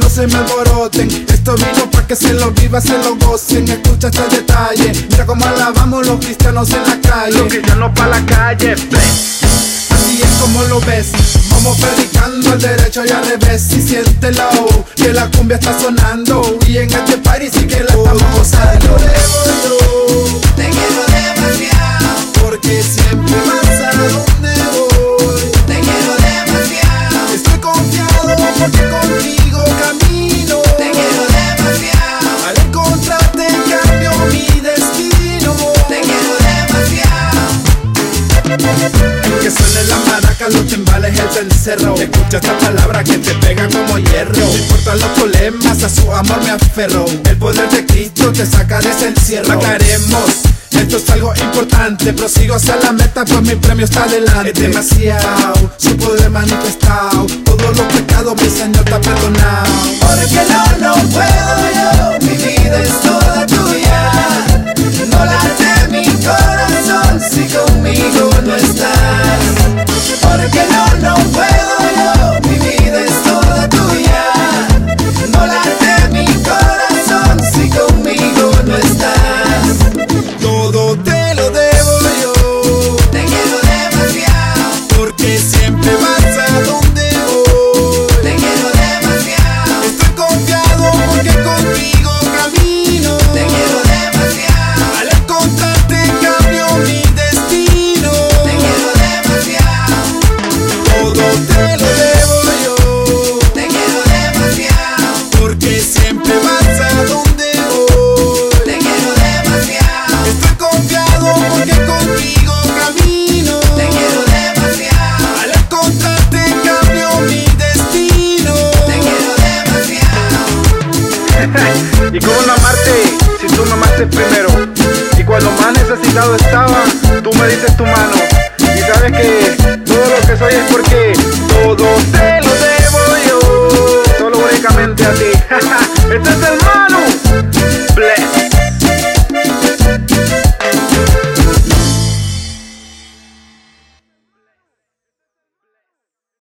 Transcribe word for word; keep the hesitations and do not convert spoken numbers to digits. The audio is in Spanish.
no se me alboroten. Esto vino pa' que se lo viva, se lo gocen. Escucha este detalle, mira cómo alabamos los cristianos en la calle. Los cristianos pa' la calle, así es como lo ves, vamos predicando al derecho y al revés. Y siéntelo, que la cumbia está sonando, y en este party sí que la estamos gozando. Te quiero demasiado, porque siempre vas a donde voy. te quiero demasiado, Estoy confiado porque contigo camino. te quiero demasiado, Al encontrarte cambio mi destino. te quiero demasiado. Que suene la maraca, los timbales, el cencerro. Escucha esta palabra que te pega como hierro. No importan los problemas, a su amor me aferro. El poder de Cristo te saca de ese encierro. Aclaremos, esto es algo importante. Prosigo hacia la meta, pues mi premio está delante. Es demasiado, su poder manifestado. Todos los pecados mi Señor te ha perdonado. Porque no, no puedo yo, mi vida es toda tuya. No late mi corazón si conmigo no estás. Porque no, no puedo yo, mi vida es toda tuya. No late mi corazón si conmigo no estás. Todo te lo debo yo, Te quiero demasiado, porque siempre vas a donde voy. te quiero demasiado, Estoy confiado porque contigo camino. te quiero demasiado, Al encontrarte cambio mi destino. te quiero demasiado, Todo te lo debo yo, te quiero demasiado, porque siempre vas a donde voy. te quiero demasiado, Estoy confiado porque contigo camino. te quiero demasiado, Al encontrarte cambio mi destino. te quiero demasiado. ¿Y cómo no amarte si tú me amaste primero? Y cuando más necesitado estaba, tú me diste tu mano. Y sabes que todo lo que soy es porque todo te lo debo yo, solo únicamente a ti. Este es el